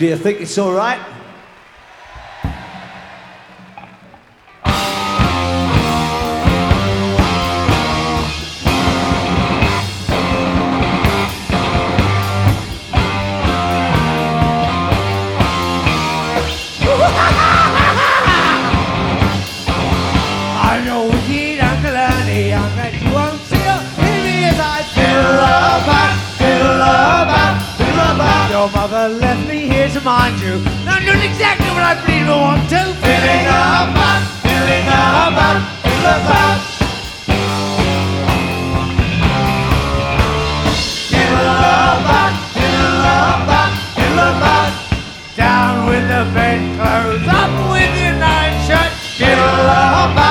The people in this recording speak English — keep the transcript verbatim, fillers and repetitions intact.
Do you think it's all right? I know wicked Uncle Ernie, I'm glad you won't see her. Hear me as I fiddle about, fiddle about, fiddle about. Your mother left me here to mind you. Not doing exactly what I believe I want to. Fiddling about, fiddling about, fiddle about. Fiddle about, fiddle about, fiddle about. Down with the bedclothes, up with your nightshirt. Fiddle about.